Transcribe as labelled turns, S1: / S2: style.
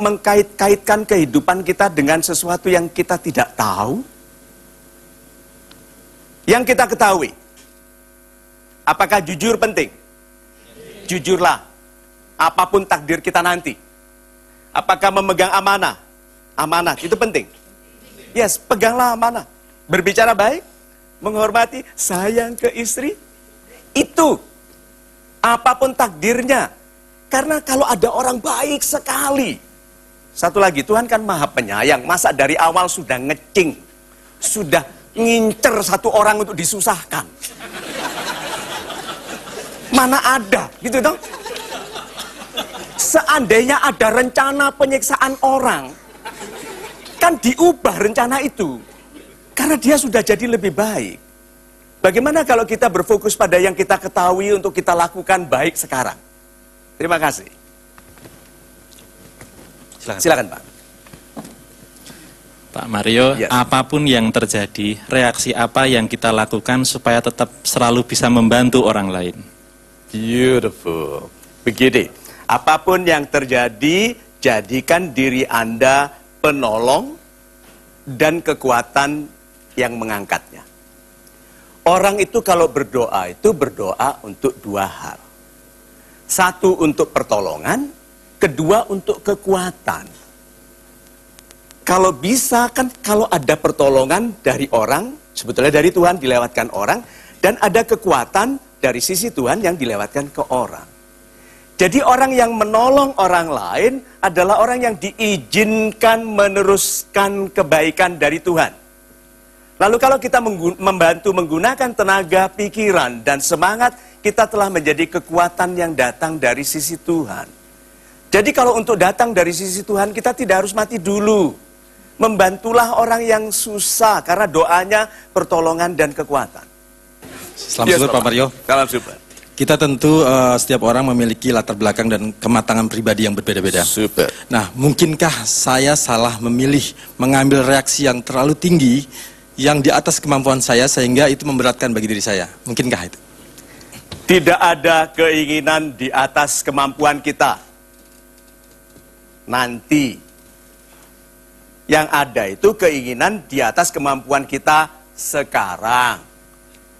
S1: mengkait-kaitkan kehidupan kita dengan sesuatu yang kita tidak tahu? Yang kita ketahui, apakah jujur penting? Jujurlah, apapun takdir kita nanti. Apakah memegang amanah? Amanat, itu penting. Yes, peganglah amanah. Berbicara baik, menghormati, sayang ke istri. Itu, apapun takdirnya. Karena kalau ada orang baik sekali. Satu lagi, Tuhan kan maha penyayang. Masa dari awal sudah ngecing. Sudah ngincer satu orang untuk disusahkan. Mana ada, gitu dong. Seandainya ada rencana penyiksaan orang, kan diubah rencana itu. Karena dia sudah jadi lebih baik. Bagaimana kalau kita berfokus pada yang kita ketahui untuk kita lakukan baik sekarang? Terima kasih. Silakan Pak.
S2: Pak Mario, yes. Apapun yang terjadi, reaksi apa yang kita lakukan supaya tetap selalu bisa membantu orang lain?
S1: Beautiful. Begini, apapun yang terjadi, jadikan diri Anda penolong dan kekuatan yang mengangkatnya. Orang itu kalau berdoa, itu berdoa untuk dua hal. Satu untuk pertolongan, kedua untuk kekuatan. Kalau bisa kan kalau ada pertolongan dari orang, sebetulnya dari Tuhan dilewatkan orang, dan ada kekuatan dari sisi Tuhan yang dilewatkan ke orang. Jadi orang yang menolong orang lain adalah orang yang diizinkan meneruskan kebaikan dari Tuhan. Lalu kalau kita membantu menggunakan tenaga, pikiran, dan semangat, kita telah menjadi kekuatan yang datang dari sisi Tuhan. Jadi kalau untuk datang dari sisi Tuhan, kita tidak harus mati dulu. Membantulah orang yang susah, karena doanya pertolongan dan kekuatan.
S3: Selamat super Pak Mario.
S1: Salam super.
S3: Kita tentu setiap orang memiliki latar belakang dan kematangan pribadi yang berbeda-beda.
S1: Super.
S3: Nah, mungkinkah saya salah memilih mengambil reaksi yang terlalu tinggi, yang di atas kemampuan saya, sehingga itu memberatkan bagi diri saya? Mungkinkah itu?
S1: Tidak ada keinginan di atas kemampuan kita. Nanti. Yang ada itu keinginan di atas kemampuan kita sekarang.